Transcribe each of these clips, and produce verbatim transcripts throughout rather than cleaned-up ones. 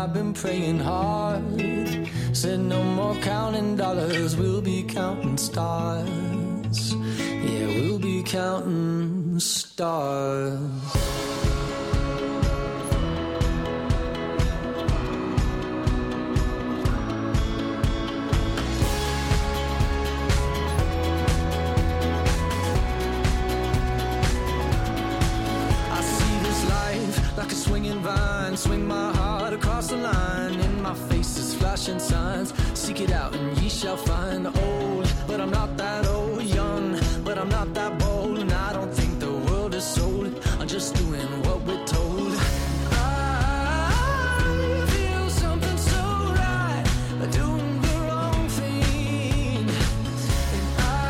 I've been praying hard. Said no more counting dollars, we'll be counting stars. Yeah, we'll be counting stars. Like a swinging vine, swing my heart across the line. In my face is flashing signs. Seek it out and ye shall find. Old, but I'm not that old. Young, but I'm not that bold. And I don't think the world is sold. I'm just doing what we're told. I feel something so right, doing the wrong thing. And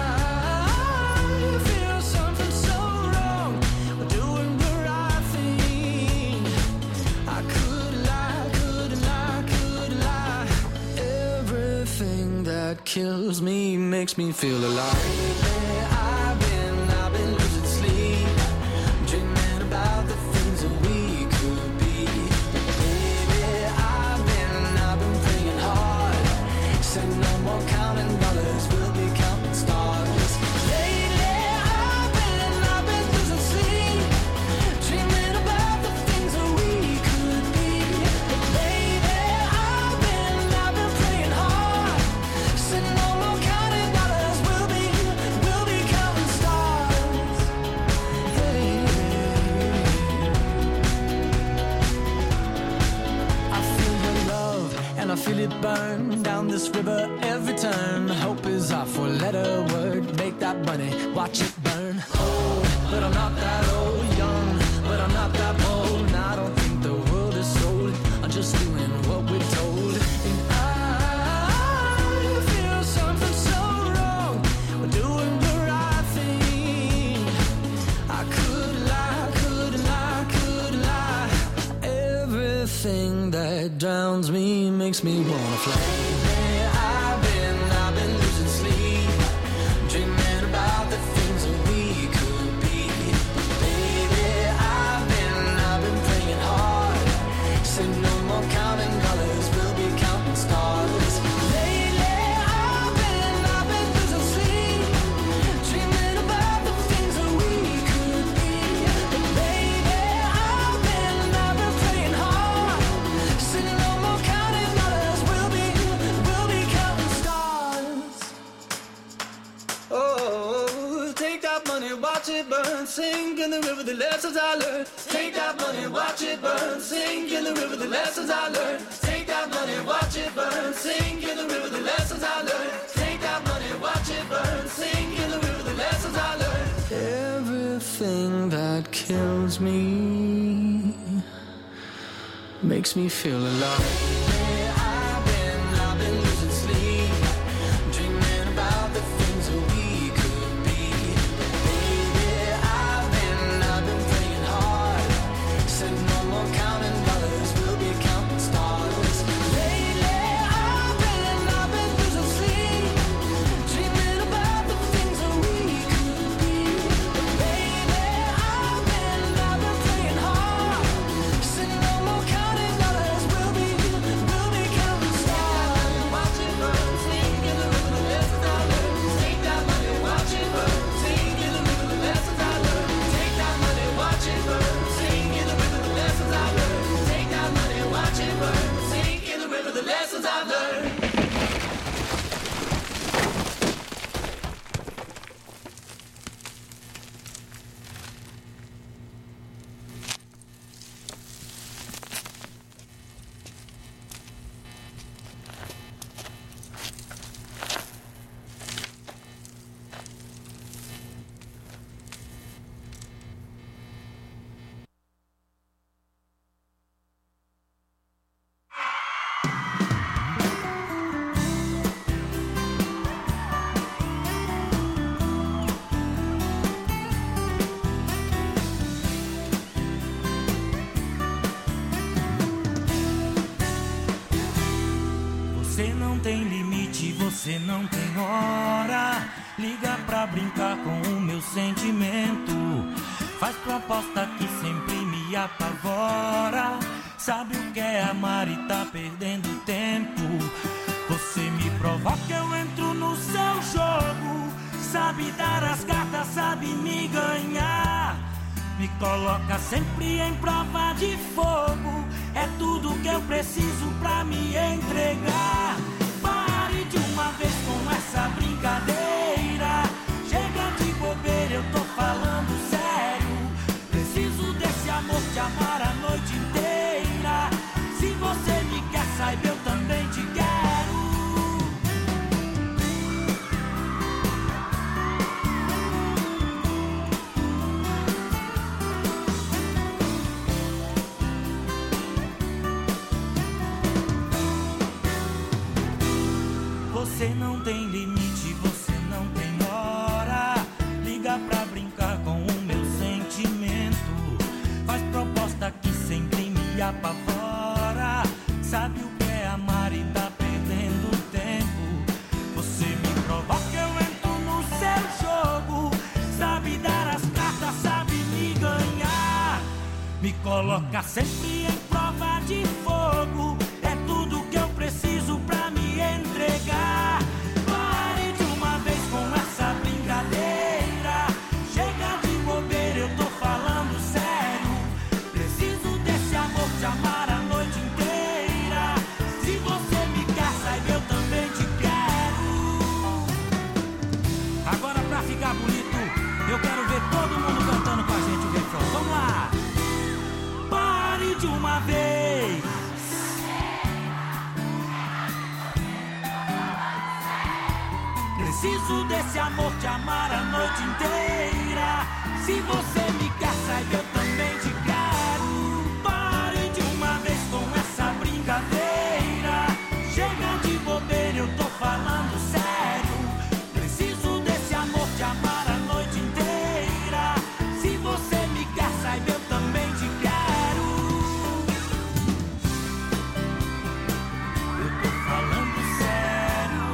I feel something so wrong, doing the right thing. I could lie, could lie, could lie. Everything that kills me makes me feel alive. I've been, I've been losing sleep, dreaming about the things that we could be. Baby, I've been, I've been praying hard. Said no more counting dollars, we'll be counting stars. Lately, I've been, I've been losing sleep, dreaming about the things that we could be. Baby, I've been, I've been praying hard. Said no more counting dollars, we'll be, we'll be counting stars. Hey. I feel your love and I feel it burn down this river every turn. Hope is our four-letter word. Make that money, watch it burn. Old, but I'm not that old. Young, but I'm not that bold. And I don't think the world is sold. I'm just doing what we're told. And I feel something so wrong, we're doing the right thing. I could lie, could lie, could lie. Everything that drowns me makes me wanna fly. I've been, I've been losing sleep, dreaming about the things that we could be. Baby, I've been, I've been praying hard. Said no more counting dollars, we'll be counting stars. Lately, I've been, I've been losing sleep, dreaming about the things that we could be. Baby, I've been, I've been praying hard. Said no more counting dollars, we'll be, we'll be counting stars. Oh, take that money, watch it burn, sink in the river, the lessons I learned. Take that money, watch it burn, sink in the river, the lessons I learned. Take that money, watch it burn, sink in the river, the lessons I learned. Take that money, watch it burn, sink in the river, the lessons I learned. Everything that kills me makes me feel alive. I've been, I've been losing sleep, dreaming about the things that we could be. Baby, I've been, I've been praying hard. Said no more counting dollars, we'll be counting stars. Lately, I've been, I've been losing sleep, dreaming about the things that we could be. Baby, I've been, I've been praying hard. Said no more counting dollars, we'll be, we'll be counting stars. Watch it burn, sing in the river, the lessons I learned. Take that money, watch it burn, sing in the river, the lessons I learned. Take that money, watch it burn, sing in the river, the lessons I learned. Take that money, watch it burn, sing in the river, the lessons I learned. Você não tem limite, você não tem hora. Liga pra brincar com o meu sentimento. Faz proposta que sempre me apavora. sabe o que é amar e tá perdendo tempo. Você me provoca, eu entro no seu jogo. Sabe dar as cartas, sabe me ganhar. Me coloca sempre em prova de fogo. É tudo que eu preciso pra me entregar. Pare de uma vez com essa brincadeira. Chega de bobeira, eu tô falando sério. Preciso desse amor, te amar a noite inteira. Se você me quer, saiba, eu também te quero. Você não tem limite, você não tem hora. Liga pra brincar com o meu sentimento. Faz proposta que sempre me apavora. Sabe o que é amar e tá perdendo tempo. Você me provoca, eu entro no seu jogo. Sabe dar as cartas, sabe me ganhar. Me coloca sempre em prova de fogo. É tudo que eu preciso pra me entregar. Pare de uma vez com essa brincadeira. Chega de bobeira, eu tô falando sério. Preciso desse amor, te amar a noite inteira. Se você me quer, saiba, eu também te quero. Agora pra ficar bonito, eu quero ver todo mundo cantando com a gente o refrão. Vamos lá! Pare de uma vez. Preciso desse amor, te amar a noite inteira. Se você me quer, saiba, eu também te quero. Pare de uma vez com essa brincadeira. Chega de bobeira, eu tô falando sério. Preciso desse amor, te amar a noite inteira. Se você me quer, saiba, eu também te quero. Eu tô falando sério.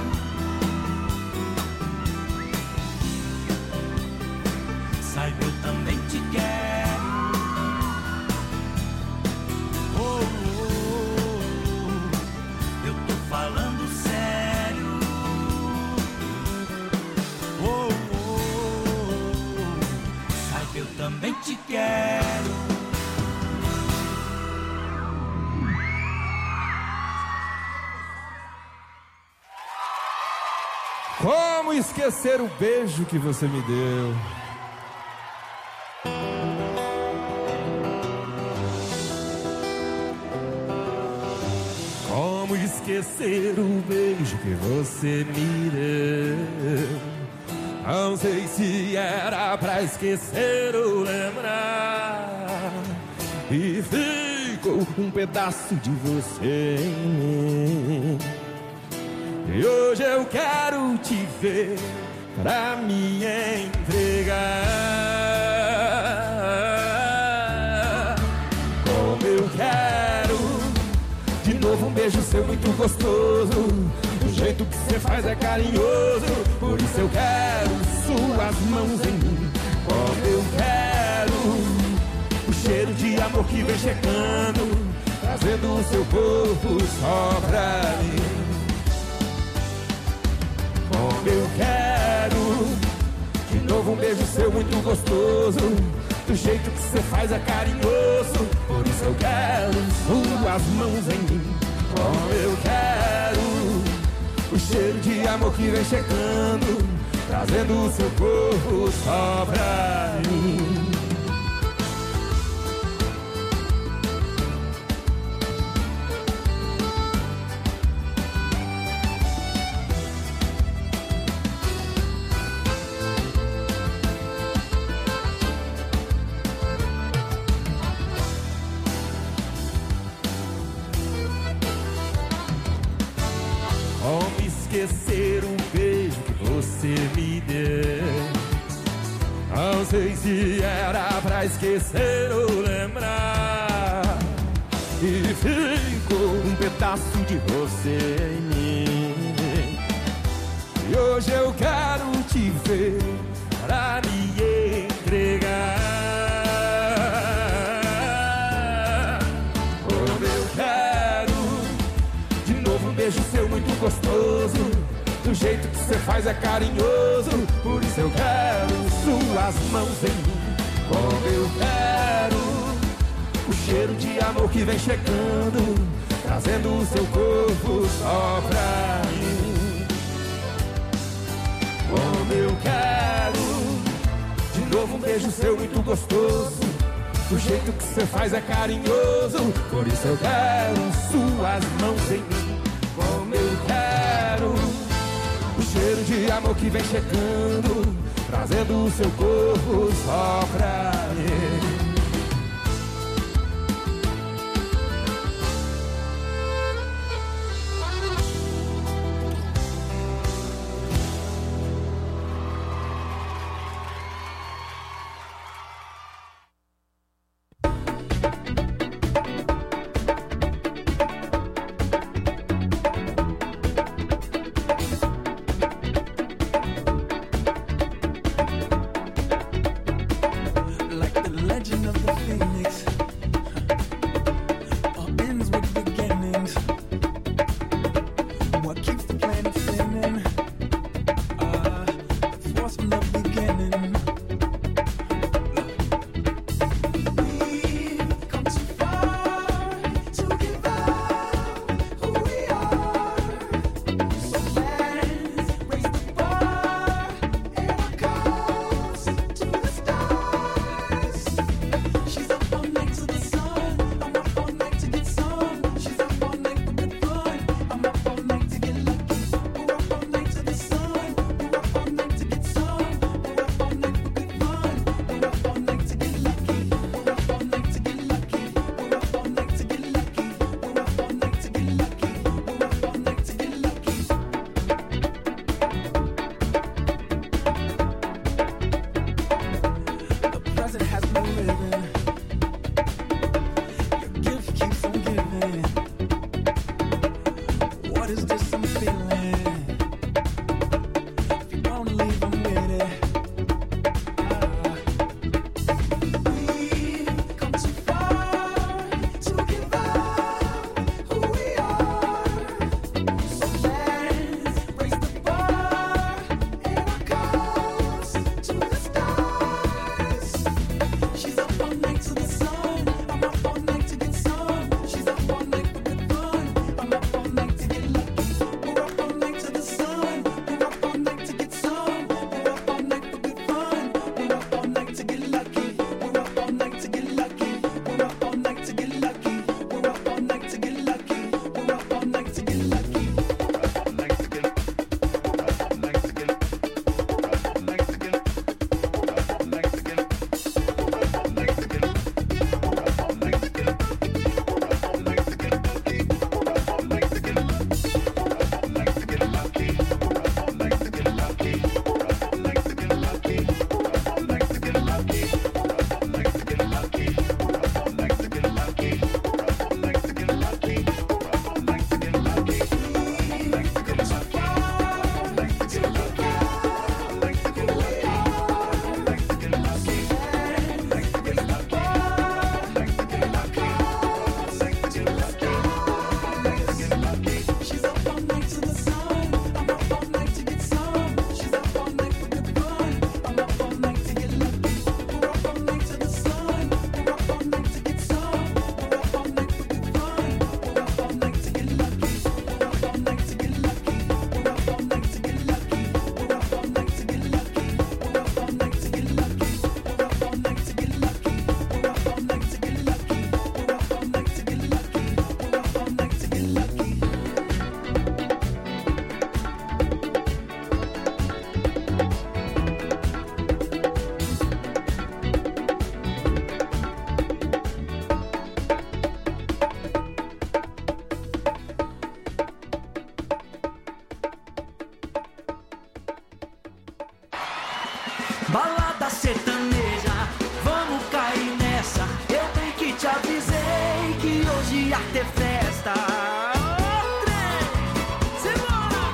Saiba, eu também te quero. Oh, oh, oh. Eu tô falando sério. Oh, oh, oh. Saiba, eu também te quero. Como esquecer o beijo que você me deu? Como esquecer o beijo que você me deu? Não sei se era pra esquecer ou lembrar. E ficou um pedaço de você em mim. E hoje eu quero te ver pra me entregar. Como eu quero de novo um beijo seu muito gostoso. O jeito que você faz é carinhoso. Por isso eu quero suas mãos em mim. Como eu quero o cheiro de amor que vem chegando, trazendo o seu corpo só pra mim. Como eu quero de novo um beijo seu muito gostoso. Do jeito que você faz é carinhoso. Por isso eu quero suas mãos em mim. Como eu quero o cheiro de amor que vem chegando, trazendo o seu corpo só pra mim. Como esquecer o beijo que você me deu? Não sei se era pra esquecer ou lembrar. E ficou um pedaço de você em mim. E hoje eu quero te ver pra me entregar. beijo seu muito gostoso. Do jeito que você faz é carinhoso. Por isso eu quero suas mãos em mim. Como eu quero o cheiro de amor que vem chegando, trazendo o seu corpo só pra mim. Como eu quero de novo um beijo seu muito gostoso. Do jeito que você faz é carinhoso. Por isso eu quero suas mãos em mim. Como eu quero o cheiro de amor que vem chegando, trazendo o seu corpo só pra mim. Balada sertaneja, vamos cair nessa. Eu bem que te avisei que hoje ia ter festa. Ô, trem, simbora!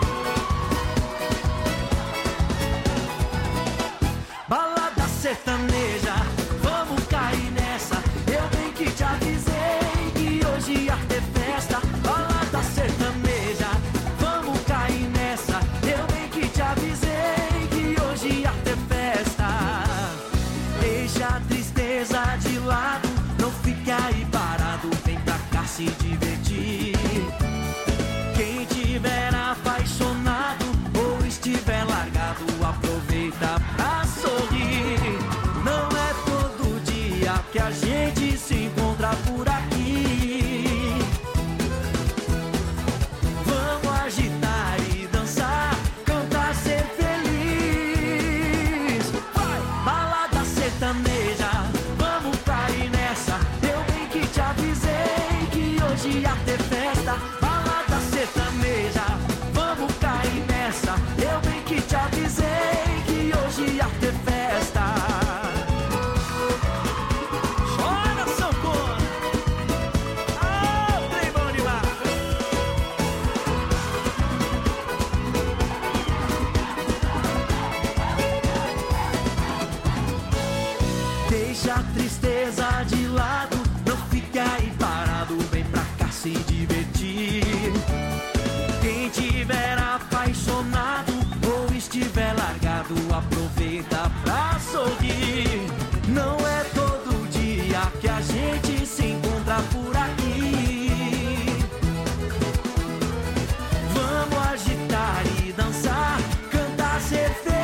Balada sertaneja, vamos cair nessa. Eu bem que te avisei que hoje ia ter festa. Balada sertaneja, hoje ia ter festa, balada sertaneja, vamos cair nessa. Eu bem que te avisei que hoje ia ter festa. Chora, sanfona. Ah, trem bom demais. Deixa a tristeza de lado, não fique aí parado, vem pra cá se divertir. Quem tiver apaixonado ou estiver largado, aproveita pra sorrir. Não é todo dia que a gente se encontra por aqui. Vamos agitar e dançar, cantar, ser feliz.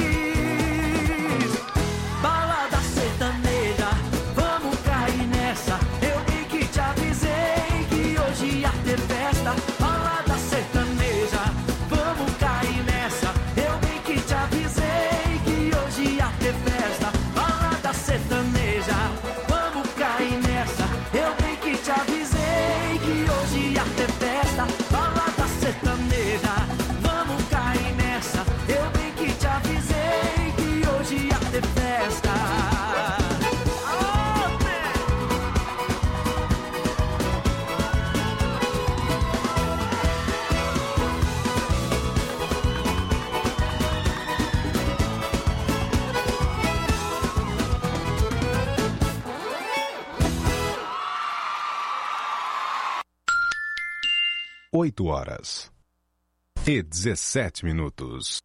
Balada sertaneja, vamos cair nessa. Eu bem que te avisei que hoje ia ter festa. Balada sertaneja, vamos cair nessa. Eu bem que te avisei que hoje ia ter festa. Balada sertaneja, vamos cair nessa. Eu bem que te avisei que hoje ia ter festa. Balada sertaneja, vamos cair nessa. Eu bem que te avisei que hoje ia ter festa. Oito horas e dezessete minutos.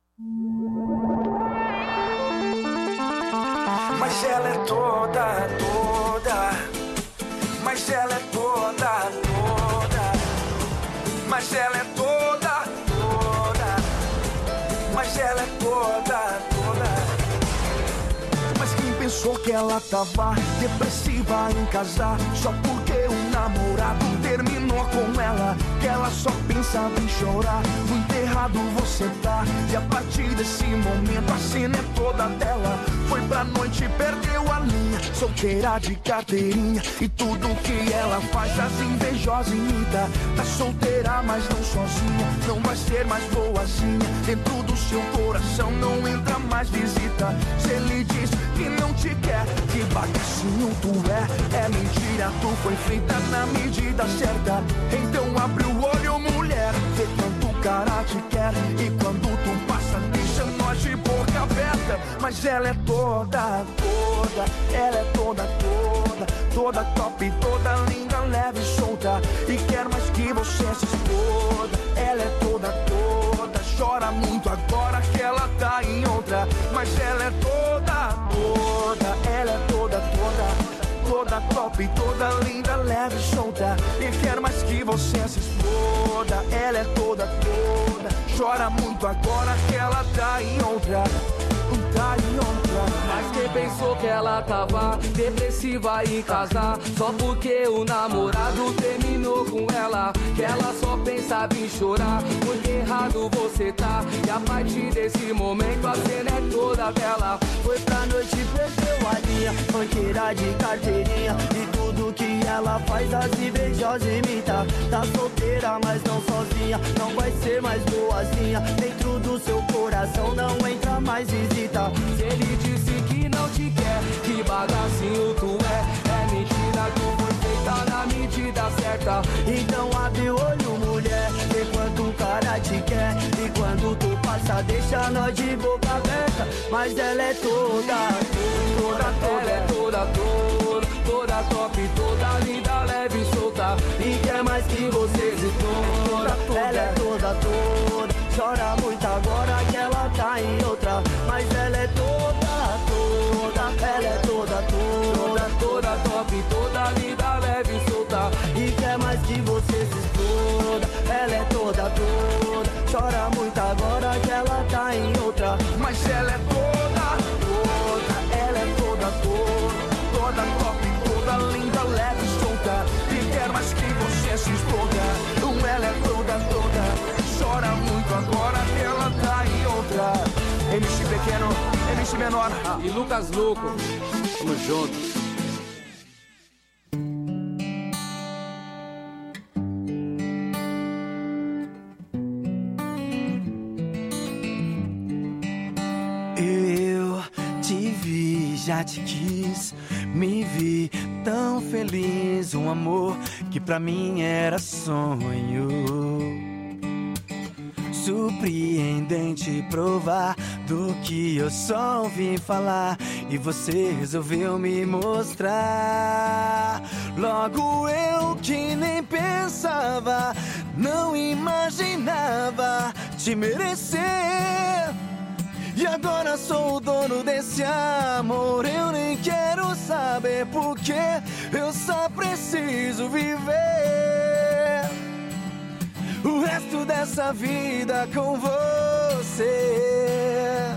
Mas ela é toda, toda. Mas ela é toda, toda. Mas ela é toda, toda. Mas ela é toda, toda. Mas quem pensou que ela tava depressiva em casar só porque o namorado terminou com ela? Que ela só pensava em chorar. Muito errado você tá. E a partir desse momento a cena é toda dela. Foi pra noite e perdeu a linha. Solteira de carteirinha. E tudo que ela faz as invejosas imita. Tá solteira mas não sozinha. Não vai ser mais boazinha. Dentro do seu coração não entra mais visita. Se ele diz que não te quer, que bagacinho tu é. É mentira, tu foi feita na medida certa. Então abre o olho, mulher, vê quanto o cara te quer. E quando tu passa, deixa nós de boca aberta. Mas ela é toda, toda. Ela é toda, toda. Toda top, toda linda, leve e solta. E quer mais que você se exploda. Ela é toda, toda. Chora muito agora que ela tá em outra. Mas ela é toda, toda. Ela é toda, toda. Toda top, toda linda, leve e solta. E quer mais que você se exploda. Ela é toda, toda. Chora muito agora que ela tá em outra. Tá em outra. Mas quem pensou que ela tava depressiva em casar só porque o namorado terminou com ela? Que ela só pensava em chorar. Muito errado você tá. E a partir desse momento a cena é toda dela. Foi pra noite e perdeu a linha. Banqueira de carteirinha. E tudo que ela faz as invejosas imita. Tá solteira mas não sozinha. Não vai ser mais boazinha. Dentro do seu coração não entra mais visita. Se ele disse que não te quer, que bagacinho tu é. É mentira, tu foi feita na medida certa. Então abre o olho, mulher, vê quanto o cara te quer. E quando tu passa, deixa nós de boca aberta. Mas ela é toda, toda, toda. Ela é toda, toda. Toda top, toda linda, leve e solta. E quer mais que você se toda. Ela é toda, toda. Chora muito agora que ela tá em outra. Mas ela é toda, toda. Ela é toda, toda. Toda top, toda linda, leve e solta. E quer mais que você se exploda. Ela é toda, toda. Chora muito agora que ela tá em outra. Mas ela é toda, toda. Ela é toda, toda. Toda top, toda linda, leve e solta. E quer mais que você se exploda. Ela é toda, toda. Chora muito agora que ela tá em outra. M C Pequeno, M C Menor ah, e Lucas Louco. Tamo junto. já te quis, me vi tão feliz. Um amor que pra mim era sonho. Surpreendente provar do que eu só ouvi falar, e você resolveu me mostrar. Logo eu que nem pensava, não imaginava te merecer. E agora sou o dono desse amor. Eu nem quero saber porque eu só preciso viver o resto dessa vida com você.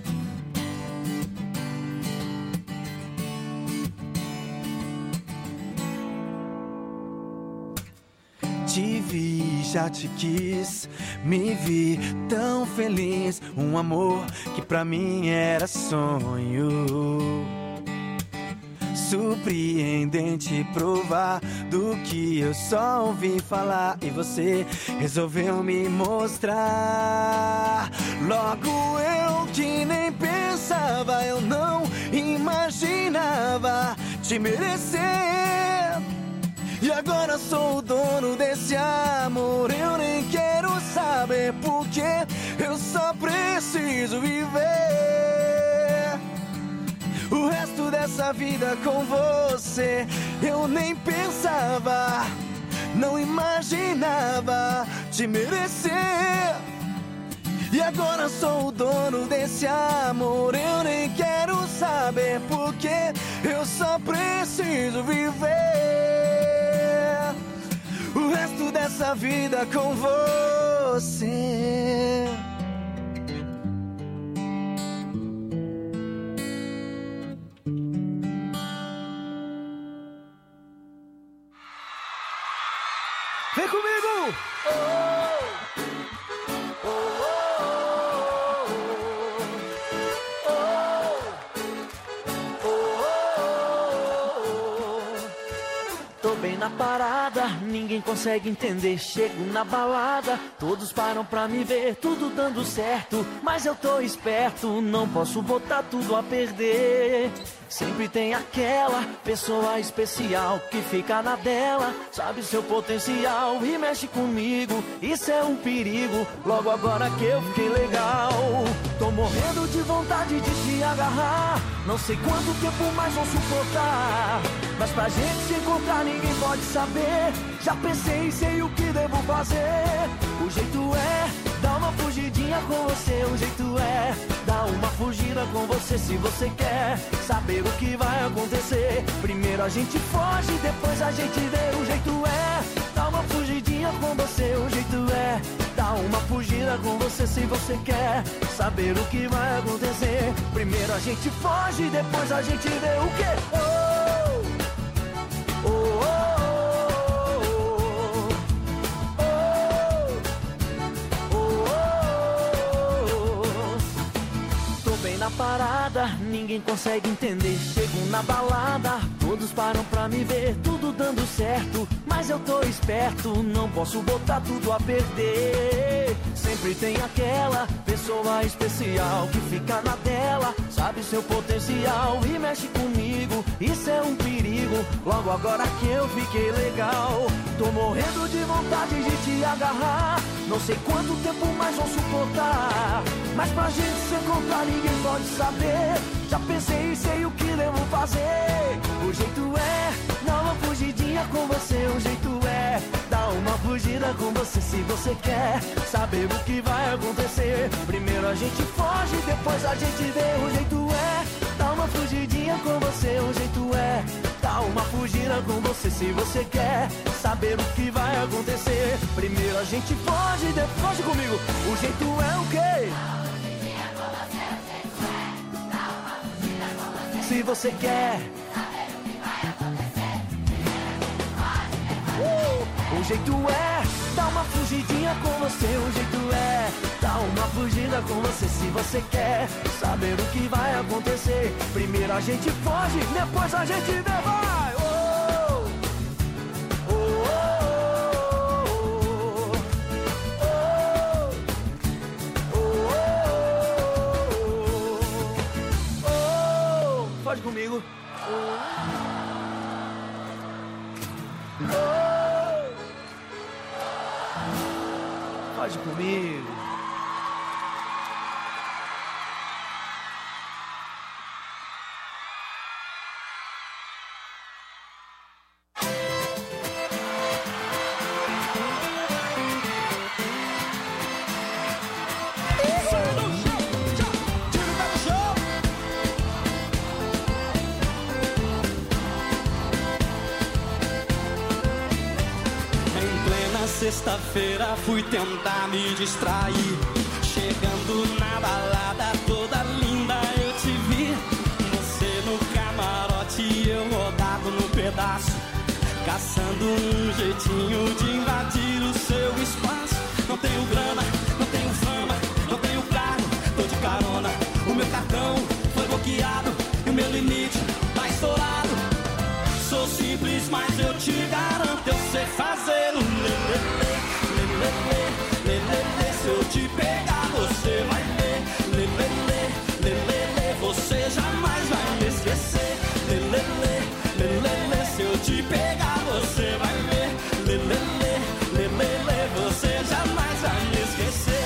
Te vi, já te quis, me vi tão feliz. Um amor que pra mim era sonho. Surpreendente provar do que eu só ouvi falar, e você resolveu me mostrar. Logo eu que nem pensava, eu não imaginava te merecer. E agora sou o dono desse amor. Eu nem quero saber porque eu só preciso viver o resto dessa vida com você. Eu nem pensava, não imaginava te merecer. E agora sou o dono desse amor. Eu nem quero saber porque eu só preciso viver o resto dessa vida com você. Vem comigo! Oh, oh, oh, oh, oh. Tô bem na parada, ninguém consegue entender. Chego na balada, todos param pra me ver, tudo dando certo, mas eu tô esperto, não posso botar tudo a perder. Sempre tem aquela pessoa especial que fica na dela, sabe seu potencial e mexe comigo, isso é um perigo. Logo agora que eu fiquei legal, tô morrendo de vontade de te agarrar. Não sei quanto tempo mais vou suportar, mas pra gente se encontrar ninguém pode saber. Já pensei e sei o que devo fazer. O jeito é dar uma fugidinha com você. O jeito é dar uma fugida com você. Se você quer saber o que vai acontecer, primeiro a gente foge, depois a gente vê. O jeito é dar uma fugidinha com você. O jeito é dar uma fugida com você. Se você quer saber o que vai acontecer, primeiro a gente foge, depois a gente vê. O quê? Oh, oh, oh, oh, oh, oh, oh. Tô bem na parada, ninguém consegue entender. Chego na balada, todos param pra me ver, tudo dando certo, mas eu tô esperto, não posso botar tudo a perder. Sempre tem aquela pessoa especial que fica na dela, sabe seu potencial e mexe comigo, isso é um perigo. Logo agora que eu fiquei legal, tô morrendo de vontade de te agarrar. Não sei quanto tempo mais vou suportar, mas pra gente se encontrar ninguém pode saber. Já pensei e sei o que devo fazer. O jeito é dar uma fugidinha com você. O jeito é dar uma fugida com você. Se você quer saber o que vai acontecer, primeiro a gente foge, depois a gente vê. O jeito é dar uma fugidinha com você. O jeito é dar uma fugida com você. Se você quer saber o que vai acontecer, primeiro a gente foge, depois foge comigo. O jeito é o quê? Se você quer uh, o jeito é dar uma fugidinha com você. O jeito é dar uma fugida com você. Se você quer saber o que vai acontecer, primeiro a gente foge, depois a gente vê. Vai! Oh, oh, oh, oh, oh, oh, oh, oh. Foge comigo. Pode comigo. Sexta-feira fui tentar me distrair, chegando na balada toda linda eu te vi. Você no camarote, eu rodado no pedaço, caçando um jeitinho de invadir o seu espaço. Não tenho grana, não tenho fama, não tenho carro, tô de carona. O meu cartão foi bloqueado e o meu limite tá estourado. Sou simples, mas eu te garanto, eu sei fazer o lelele, lelele, lelele. Se eu te pegar, você vai ver, lelele, lelele. Você jamais vai me esquecer, lelele, lelele. Se eu te pegar, você vai ver, lelele, lelele. Você jamais vai me esquecer.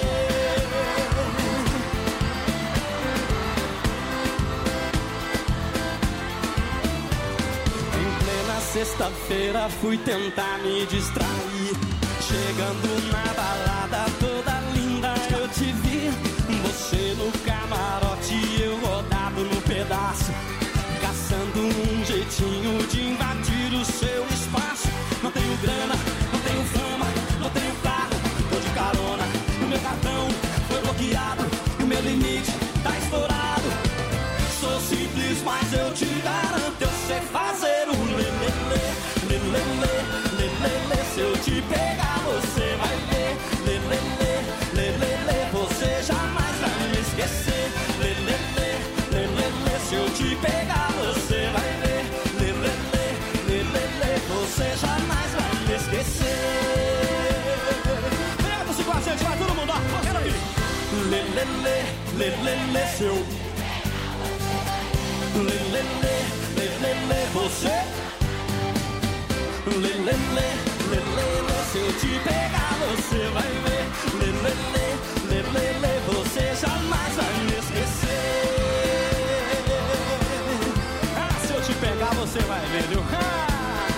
Sexta-feira fui tentar me distrair, chegando na balada toda linda eu te vi. Você no camarote, eu rodado no pedaço, caçando um jeitinho de invadir o seu espaço. Não tenho grana, não tenho fama, não tenho carro, tô de carona. O meu cartão foi bloqueado e o meu limite tá estourado. Sou simples, mas eu te garanto, eu sei fazer o lelele, lelele, lelele. Se eu te pegar, você vai ver, lelele, lelele. Você jamais vai me esquecer, lelele, lelele. Se eu te pegar, você vai ver, lelele, lelele. Você jamais vai me esquecer. Pega você com a gente, vai todo mundo, ó, quero ouvir. Lelele, lelele, seu lelele, lelele, você lelele, lelele. Se eu te pegar, você vai ver, lelele, lelele. Você jamais vai me esquecer. Ah, se eu te pegar, você vai ver, viu? Ah!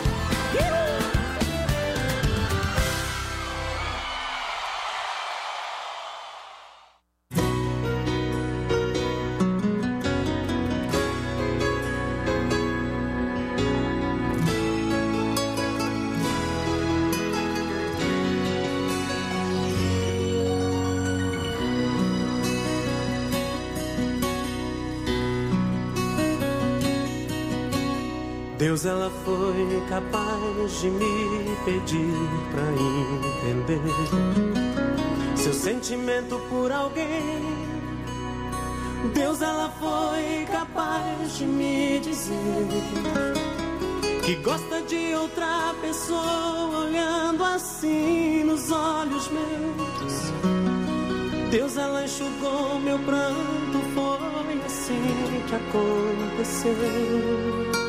Deus, ela foi capaz de me pedir pra entender seu sentimento por alguém. Deus, ela foi capaz de me dizer que gosta de outra pessoa olhando assim nos olhos meus. Deus, ela enxugou meu pranto, foi assim que aconteceu.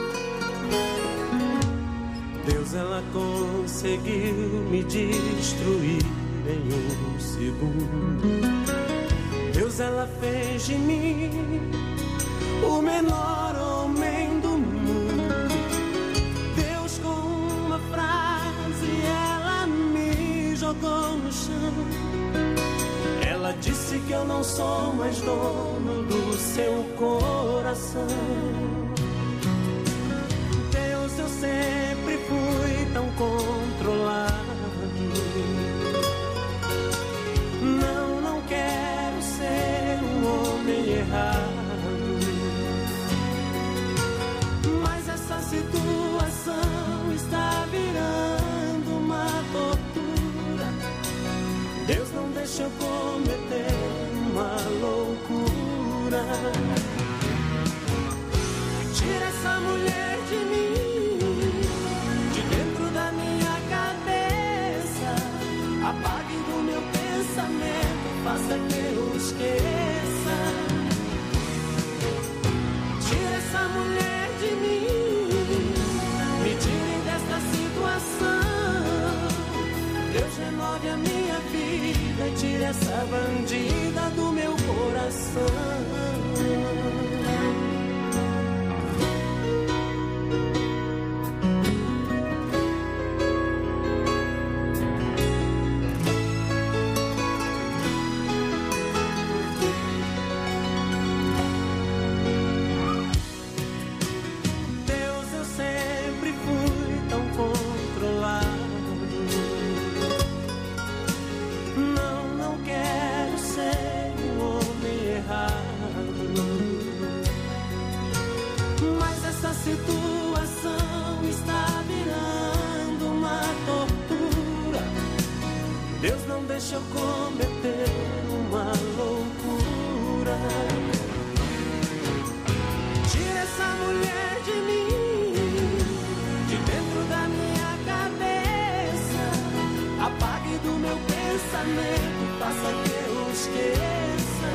Deus, ela conseguiu me destruir em um segundo. Deus, ela fez de mim o menor homem do mundo. Deus, com uma frase, ela me jogou no chão. Ela disse que eu não sou mais dono do seu coração. Deus, eu sempre fui tão controlado. Não, não quero ser um homem errado. Mas essa situação está virando uma tortura. Deus, não deixa eu cometer uma loucura. Tira essa mulher de mim, de dentro da minha cabeça. Apague do meu pensamento, faça que eu esqueça. Tira essa mulher de mim, me tire desta situação. Deus, renove a minha vida. tire essa bandida do meu coração. Deixa eu cometer uma loucura. Tira essa mulher de mim, de dentro da minha cabeça. Apague do meu pensamento, faça que eu esqueça.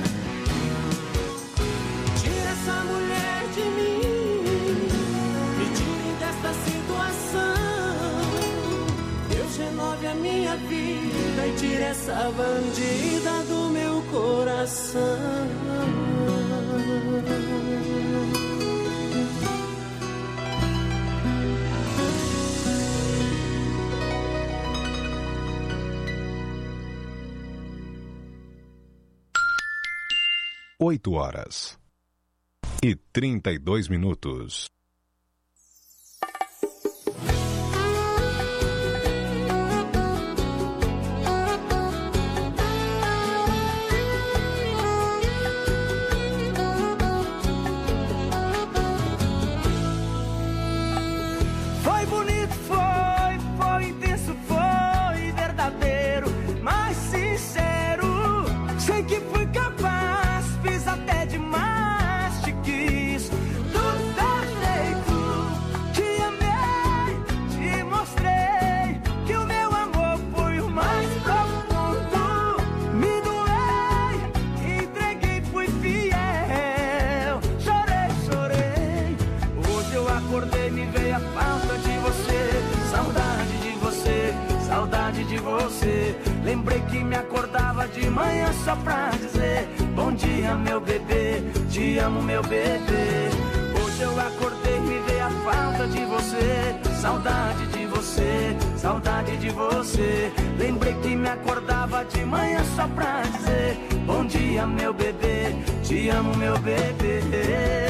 Tira essa mulher de mim, me tire desta situação. Deus renove a minha vida e tire essa bandida do meu coração. Oito horas e trinta e dois minutos. Lembrei que me acordava de manhã só pra dizer bom dia, meu bebê, te amo, meu bebê. Hoje eu acordei, me veio a falta de você, saudade de você, saudade de você. Lembrei que me acordava de manhã só pra dizer bom dia, meu bebê, te amo, meu bebê.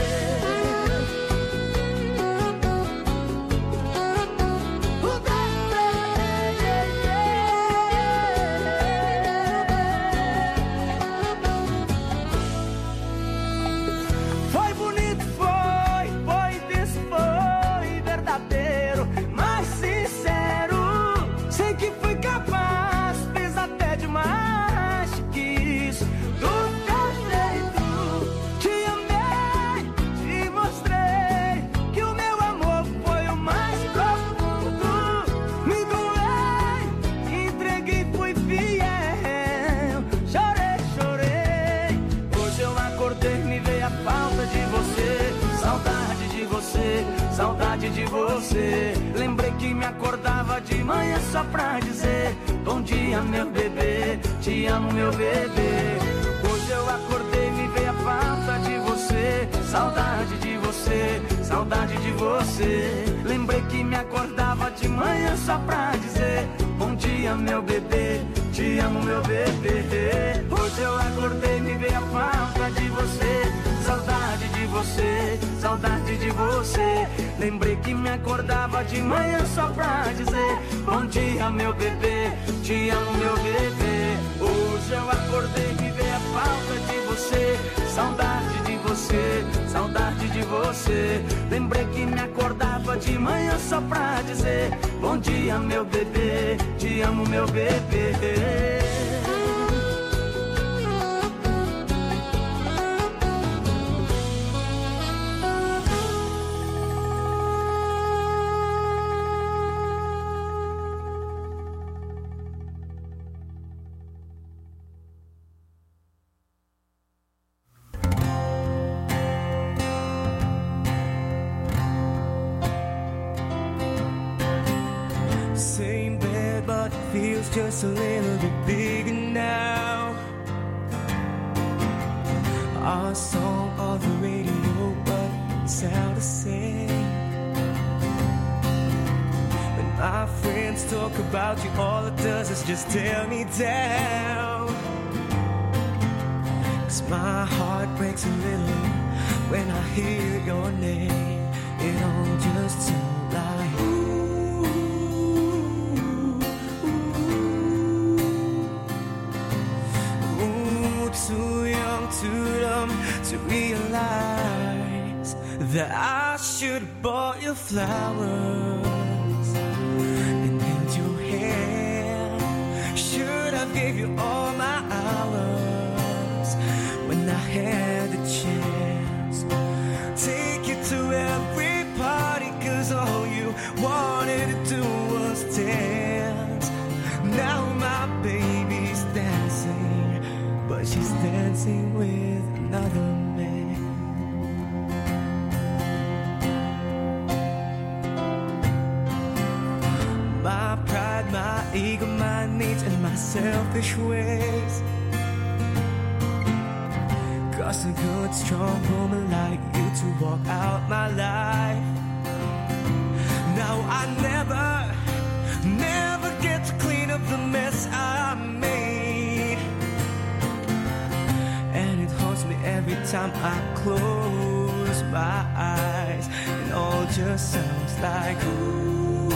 Saudade de você. Lembrei que me acordava de manhã só pra dizer bom dia, meu bebê, te amo, meu bebê. Hoje eu acordei, me veio a falta de você, saudade de você, saudade de você. Lembrei que me acordava de manhã só pra dizer bom dia, meu bebê, te amo, meu bebê. Hoje eu acordei, me veio a falta de você, saudade de você, saudade de você. Lembrei que me acordava de manhã só pra dizer bom dia, meu bebê, te amo, meu bebê. Hoje eu acordei, me veio a falta de você, saudade de você, saudade de você. Lembrei que me acordava de manhã só pra dizer bom dia, meu bebê, te amo, meu bebê. Same bed, but it feels just a little bit bigger now. Our song on the radio, but it sounds the same. When my friends talk about you, all it does is just tear me down. 'Cause my heart breaks a little when I hear your name. It all just sounds like ooh, ooh, ooh. Too young, too dumb to realize that I should have bought you flowers and held your hand. Should have gave you all my hours when I had the chance. Take you to every party, 'cause all you wanted to do was dance. Now my baby's dancing, but she's dancing with another man. My pride, my ego, my needs, and my selfish ways cost a good, strong woman like you to walk out my life. Now I never, never get to clean up the mess I made. And it haunts me every time I close my eyes. It all just sounds like ooh.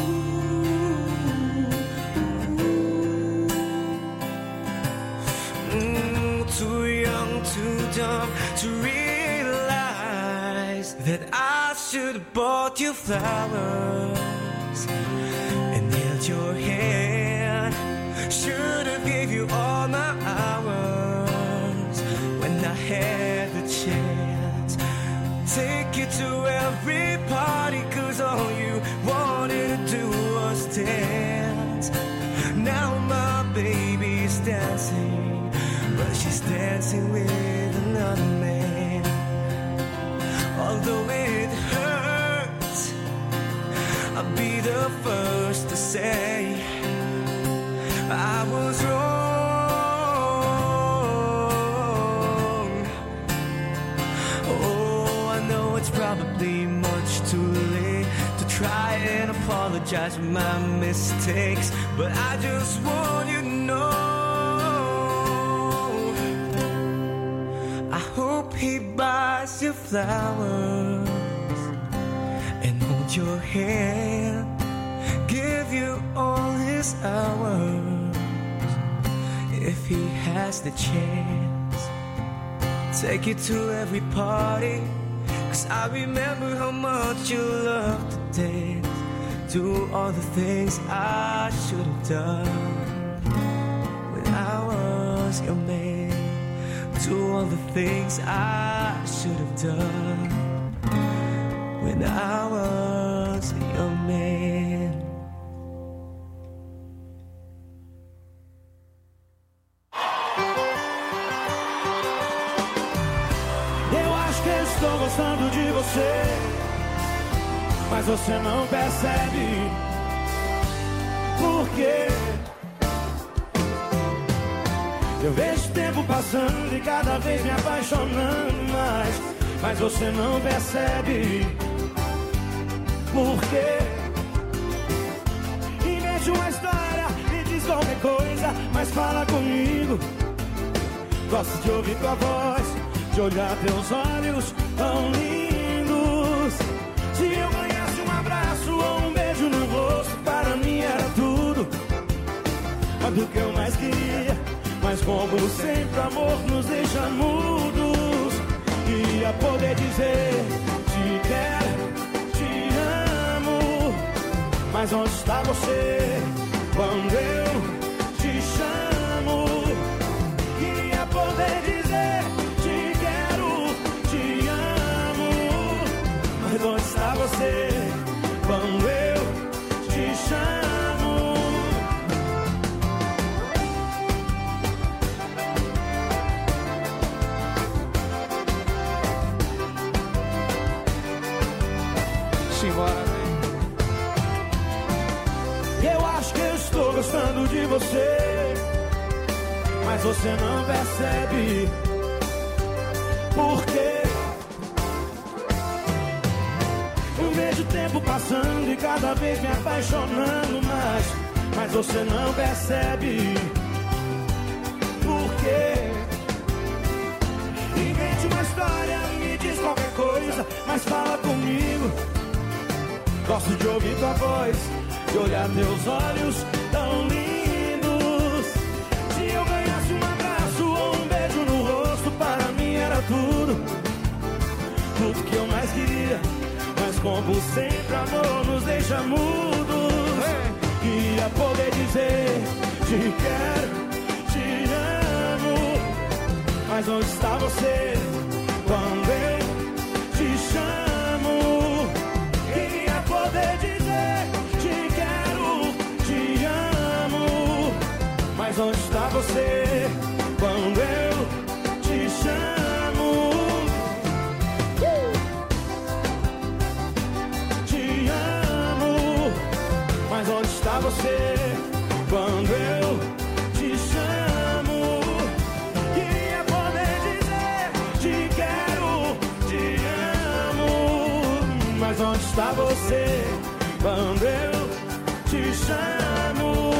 Too young, too dumb to realize that I should have bought you flowers and held your hand. Should have gave you all my hours when I had the chance. Take you to every party, 'cause all you wanted to do was dance. Now my baby's dancing, but she's dancing with another man. Although it hurts, I'll be the first to say I was wrong. Oh, I know it's probably much too late to try and apologize for my mistakes, but I just want you to know he buys you flowers and hold your hand, give you all his hours if he has the chance. Take you to every party, 'cause I remember how much you loved to dance. Do all the things I should have done when I was your man. Do all the things I should have done when I was your man. Eu acho que estou gostando de você, mas você não percebe. Por quê? Eu vejo o tempo passando e cada vez me apaixonando mais, mas você não percebe. Por quê? Invente uma história, me diz qualquer coisa, mas fala comigo. Gosto de ouvir tua voz, de olhar teus olhos tão lindos. Se eu ganhasse um abraço ou um beijo no rosto, para mim era tudo, mas do que eu mais queria. Mas como sempre o amor nos deixa mudos. Queria poder dizer te quero, te amo, mas onde está você quando eu te chamo? Queria poder dizer te quero, te amo, mas onde está você quando eu te chamo? Simbora, eu acho que gostando de você, mas você não percebe. Por quê? Eu vejo o tempo passando e cada vez me apaixonando mais, mas você não percebe. Por quê? Invente uma história, me diz qualquer coisa, mas fala comigo. Gosto de ouvir tua voz, de olhar teus olhos tão lindos. Se eu ganhasse um abraço ou um beijo no rosto, para mim era tudo, tudo que eu mais queria. Mas como sempre, amor nos deixa mudos. Queria poder dizer te quero, te amo, mas onde está você quando eu te chamo? Queria poder dizer te quero, te amo, mas onde está você quando eu te chamo? Te amo, mas onde está você quando eu te chamo? Queria poder dizer te quero, te amo, mas onde está você quando eu te chamo?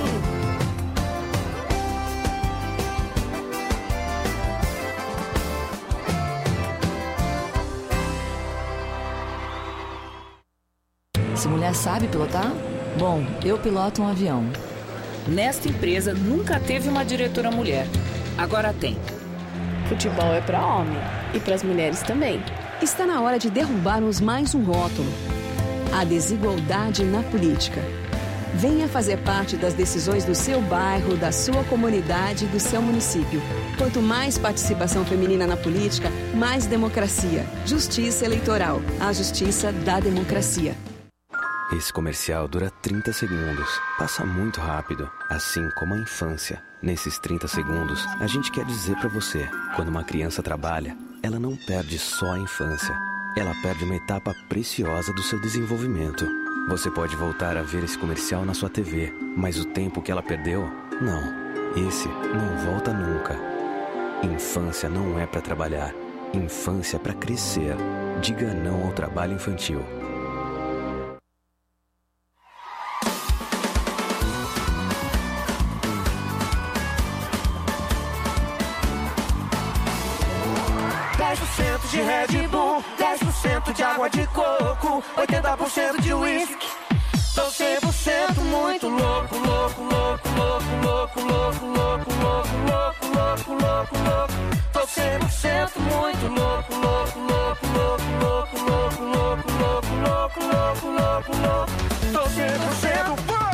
Se mulher sabe pilotar? Bom, eu piloto um avião. Nesta empresa nunca teve uma diretora mulher. Agora tem. Futebol é para homem e para as mulheres também. Está na hora de derrubarmos mais um rótulo: a desigualdade na política. Venha fazer parte das decisões do seu bairro, da sua comunidade e do seu município. Quanto mais participação feminina na política, mais democracia. Justiça eleitoral. A justiça da democracia. Esse comercial dura trinta segundos. Passa muito rápido, assim como a infância. Nesses trinta segundos, a gente quer dizer pra você: quando uma criança trabalha, ela não perde só a infância. Ela perde uma etapa preciosa do seu desenvolvimento. Você pode voltar a ver esse comercial na sua T V, mas o tempo que ela perdeu, não. Esse não volta nunca. Infância não é pra trabalhar. Infância é pra crescer. Diga não ao trabalho infantil. dez por cento de Red Bull, dez por cento de água de coco, oitenta por cento de whisky. Tô cem por cento muito louco, louco, louco, louco, louco, louco, louco, louco, louco, louco, louco, louco. Tô cem por cento muito louco, louco, louco, louco, louco, louco, louco, louco, louco, louco, louco, louco. Tô cem por cento fã.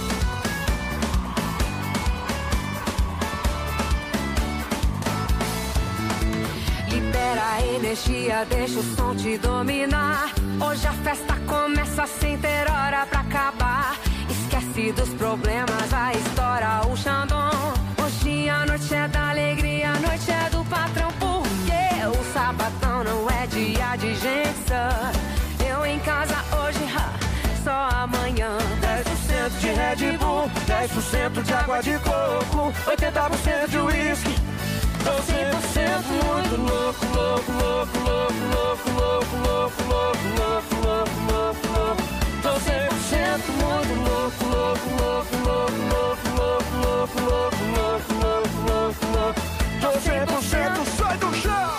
Libera a energia, deixa o som te dominar. Hoje a festa começa sem ter hora pra acabar. Esquece dos problemas, vai estourar o Xandão. Hoje a noite é da alegria, a noite é do patrão. Porque o sabadão não é dia de gente sã. Eu em casa hoje, ha, só amanhã. dez por cento de Red Bull, dez por cento de água de coco, oitenta por cento de whisky. Tô cem por cento muito louco, louco, louco, louco, louco, louco, louco, louco, louco, louco, louco, louco. Tô cem por cento muito louco, louco, louco, louco, louco, louco, louco, louco, louco, louco, louco, louco. Tô cem por cento, sai do chão!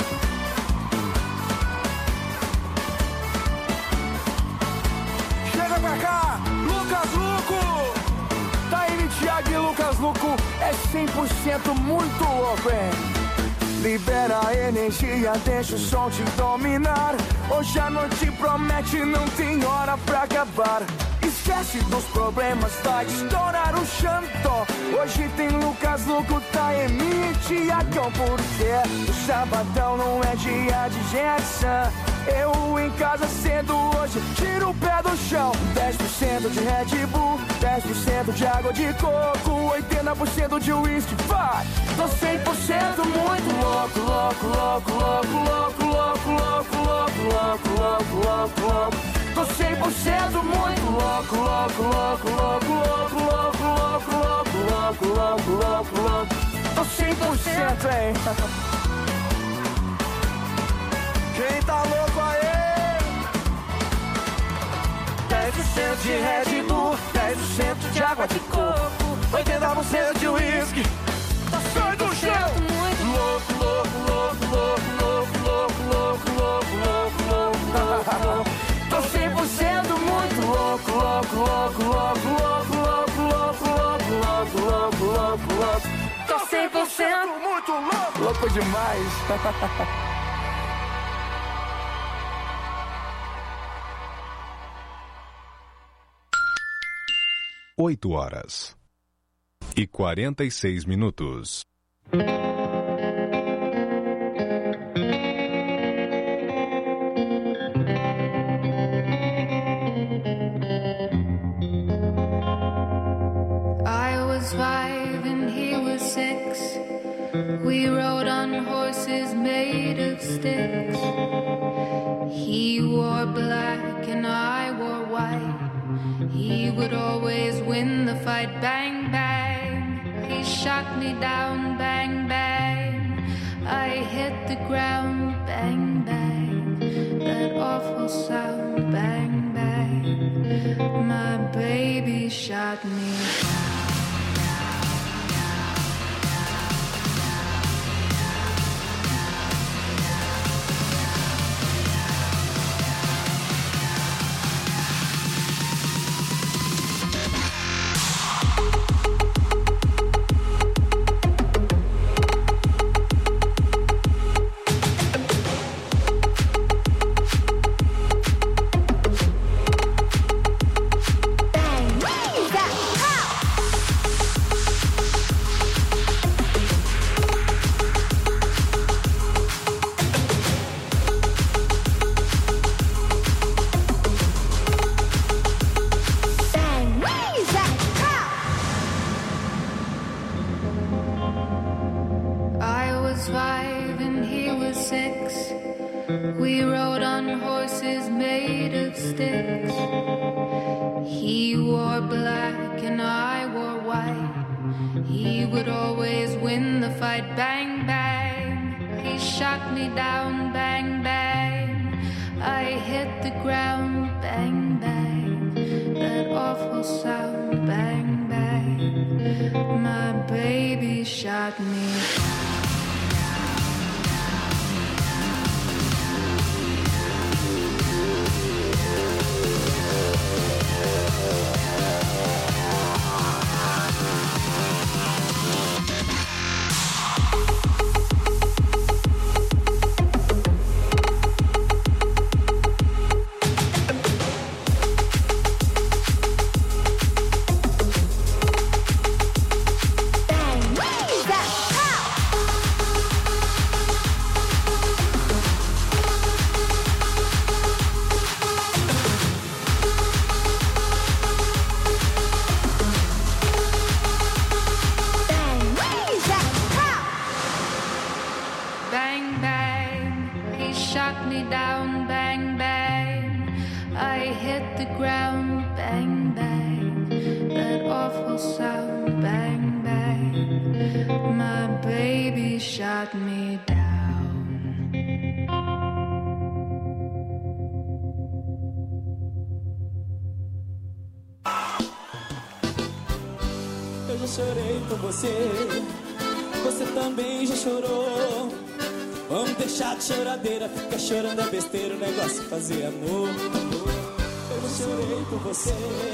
Chega pra cá, Lucas Luco! Taine, Thiago e Lucas Luco é cem por cento muito louco, hein? Libera a energia, deixa o som te dominar. Hoje a noite promete, não tem hora pra acabar. Esquece dos problemas, vai estourar o Xandão. Hoje tem Lucas Luco, Taine e Thiagão. Porque o sabadão não é dia de Jetson. Eu em casa cedo hoje, tiro o pé do chão. dez por cento de Red Bull, dez por cento de água de coco, oitenta por cento de whisky, vai! Tô cem por cento muito louco, louco, louco, louco, louco, louco, louco, louco, louco, louco, louco, louco. Tô cem por cento muito louco, louco, louco, louco, louco, louco, louco, louco, louco, louco, louco, louco. Tô cem por cento, hein? Quem tá louco aí? dez por cento de Red Bull, dez por cento de água de coco, oitenta por cento de uísque. Tá sai do chão. Louco, louco, louco, louco, louco, louco, louco, louco, louco, louco, louco. Tô cem por cento muito louco, louco, louco, louco, louco, louco, louco, louco, louco, louco, louco, louco. Tô cem por cento muito louco. Louco demais. Oito horas e quarenta e seis minutos. I was five and he was six. We rode on horses made of sticks. He wore black and I wore white. He would always win the fight, bang, bang. He shot me down, bang, bang. I hit the ground, bang, bang. That awful sound, bang, bang. My baby shot me down. Chorei por você, você também já chorou. Vamos deixar de choradeira, fica chorando é besteira, o negócio é fazer amor. Eu já chorei por você,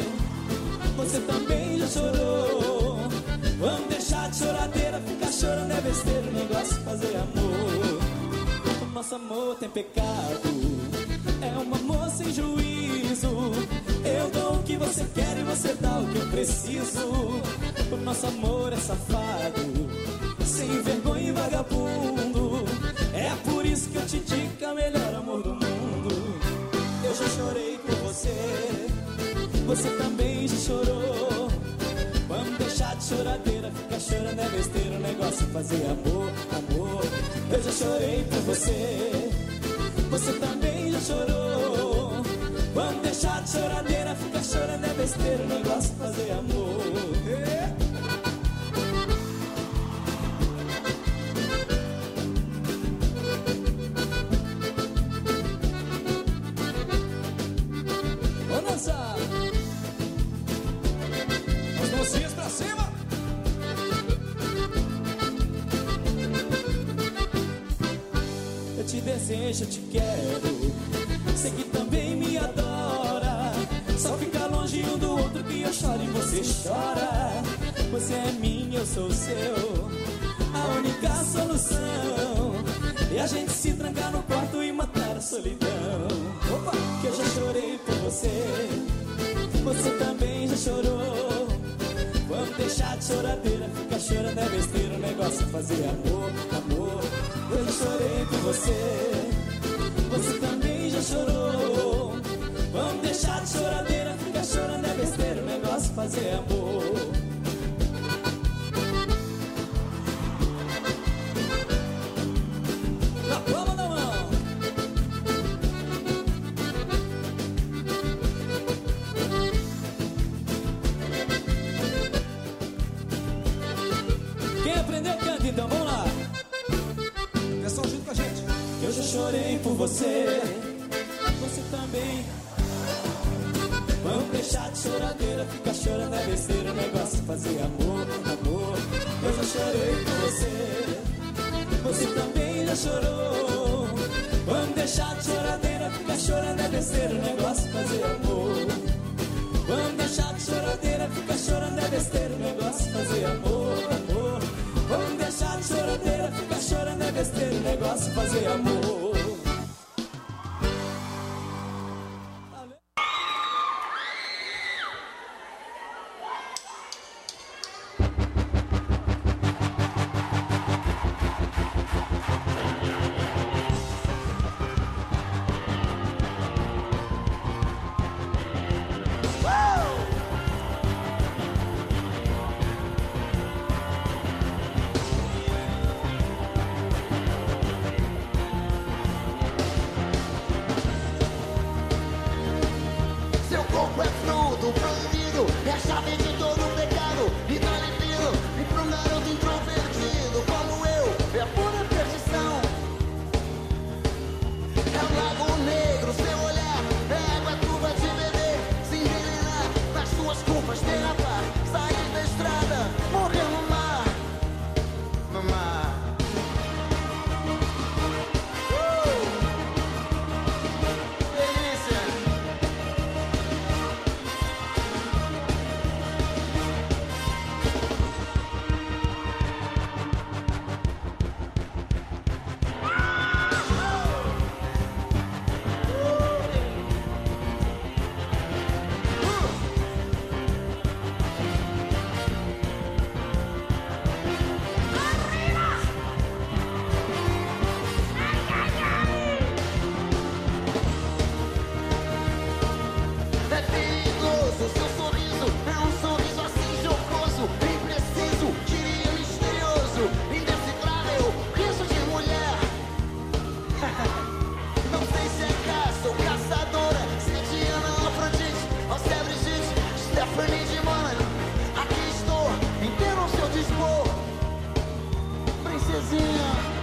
você também já chorou. Vamos deixar de choradeira, fica chorando é besteira, o negócio é fazer amor. O nosso amor tem pecado, é um amor sem juízo. Eu dou o que você quer e você dá o que eu preciso. O nosso amor é safado, sem vergonha e vagabundo. É por isso que eu te digo que é o melhor amor do mundo. Eu já chorei por você, você também já chorou. Vamos deixar de choradeira, ficar chorando é besteira, o negócio é fazer amor, amor. Eu já chorei por você, você também já chorou. Vamos deixar deixar de choradeira, ficar chorando é besteira, o negócio é fazer amor. Vamos dançar. As mãozinhas pra cima. Eu te desejo, eu te quero, sei que também me adora. Só fica longe um do outro que eu choro e você chora. Você é minha, eu sou seu, a única solução é a gente se trancar no quarto e matar a solidão. Opa! Que eu já chorei por você, você também já chorou. Vamos deixar de choradeira, ficar chorando é besteira, o negócio é fazer amor, amor. Eu já chorei por você, você também já chorou. Vamos deixar de choradeira, ficar chorando é besteira, o negócio é fazer amor. Na palma da mão. Quem aprendeu canta então, vamos lá. Pessoal junto com a gente. Eu já chorei por você, você também. Vamos deixar de choradeira, ficar chorando é besteira, o negócio é fazer amor, amor. Eu já chorei por você, você também já chorou. Vamos deixar de choradeira, ficar chorando é besteira, o negócio é fazer amor. Vamos deixar de choradeira, ficar chorando é besteira, o negócio é fazer amor, amor. Vamos deixar de choradeira, ficar chorando é besteira, o negócio é fazer amor. Seu corpo é fruto proibido, é a chave de todo pecado. E tá limpinho, e pra um garoto introvertido como eu, é pura perdição. É um lago negro, seu olhar, é água turva de beber, se envenenar nas suas culpas, derrapar, sair da estrada, morrer no mar, no mar. Uh! Delícia! É perigoso, seu sorriso é um sorriso assim jocoso, impreciso, diria misterioso, indecifrável, riso de mulher. Não sei se é caça ou caçadora, se é Diana ou Afrodite, ou se é Brigitte, Stephanie de Mônaco. Aqui estou, inteiro ao seu dispor, princesinha.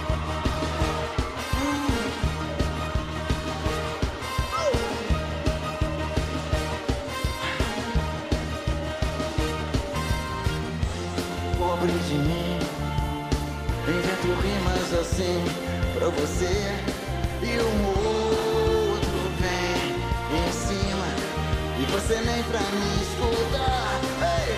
Pobre de mim, invento rimas assim pra você, e um outro vem em cima e você nem pra me escutar. Ei,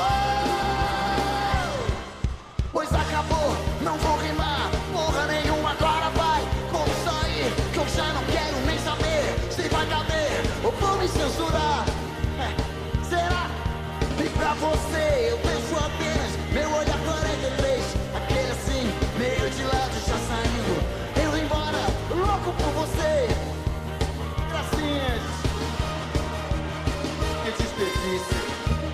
oh! Pois acabou, não vou rimar porra nenhuma, agora vai. Como sair, que eu já não quero nem saber se vai caber ou vou me censurar. É, será? E pra você eu penso apenas meu olhar quarenta e três, aquele assim, meio de lado já saindo, indo embora, louco por você. Gracinhas, que desperdício.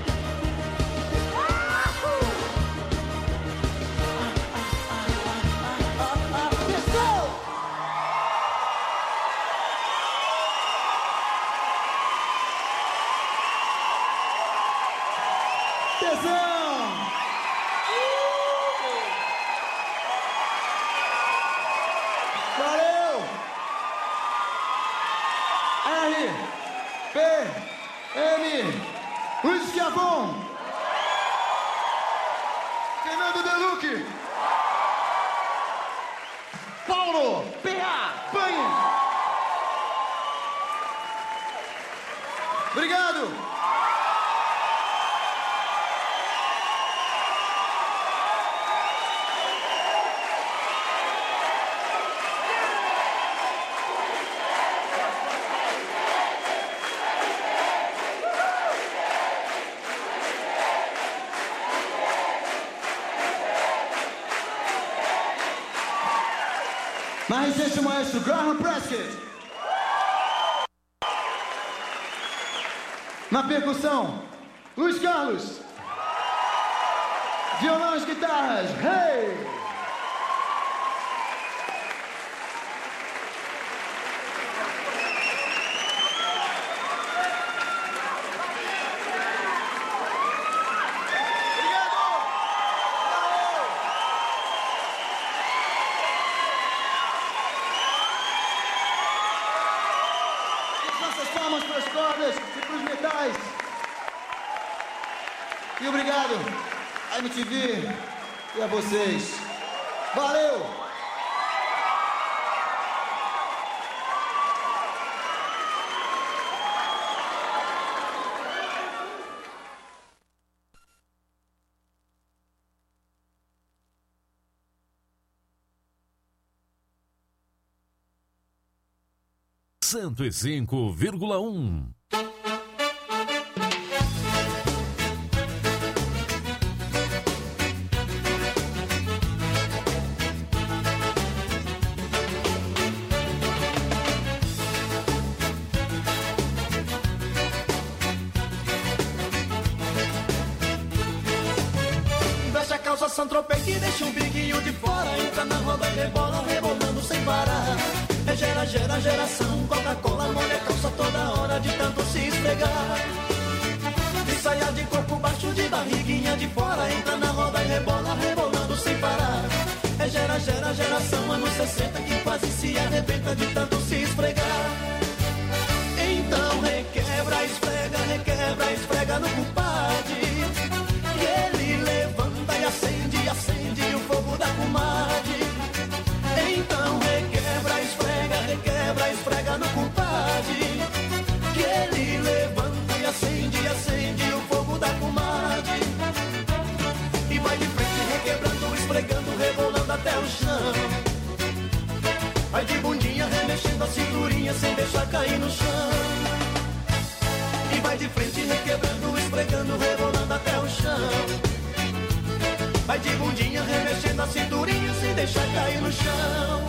Duque. Paulo. P A. Panhe. Obrigado. Na regência, o maestro Graham Prescott. Na percussão, Luiz Carlos. Violão e guitarras, hey! E obrigado a M T V e a vocês. Valeu! cento e cinco vírgula um. Saint-Tropez que deixa um biquinho de fora, entra na roda e rebola, rebolando sem parar. É gera, gera, geração, Coca-Cola molha a calça toda hora de tanto se esfregar. De saia de corpo baixo, de barriguinha de fora, entra na roda e rebola, rebolando sem parar. É gera, gera, geração, anos sessenta que quase se arrebenta de tanto se esfregar. Então requebra, esfrega, requebra, esfrega no compadre. E ele levanta e acende, acende o fogo da comadre. Então requebra, esfrega, requebra, esfrega no compadre. Que ele levanta e acende, acende o fogo da comadre. E vai de frente requebrando, esfregando, rebolando até o chão. Vai de bundinha remexendo a cinturinha sem deixar cair no chão. E vai de frente requebrando, esfregando, rebolando até o chão. Vai de bundinha remexendo a cinturinha sem deixar cair no chão.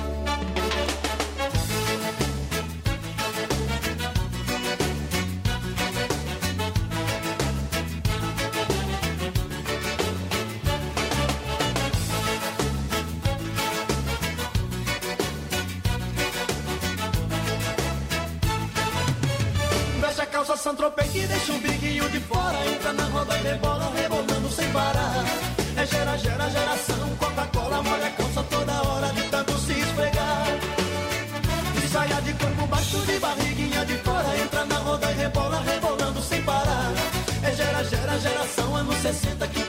Veste a calça Saint-Tropez que deixa um biquinho de fora, entra na roda e rebola, rebolando sem parar. É gera, gera, geração, Coca-Cola molha a calça toda hora de tanto se esfregar. De saia de corpo baixo, de barriguinha de fora, entra na roda e rebola, rebolando sem parar. É gera, gera, geração, anos sessenta que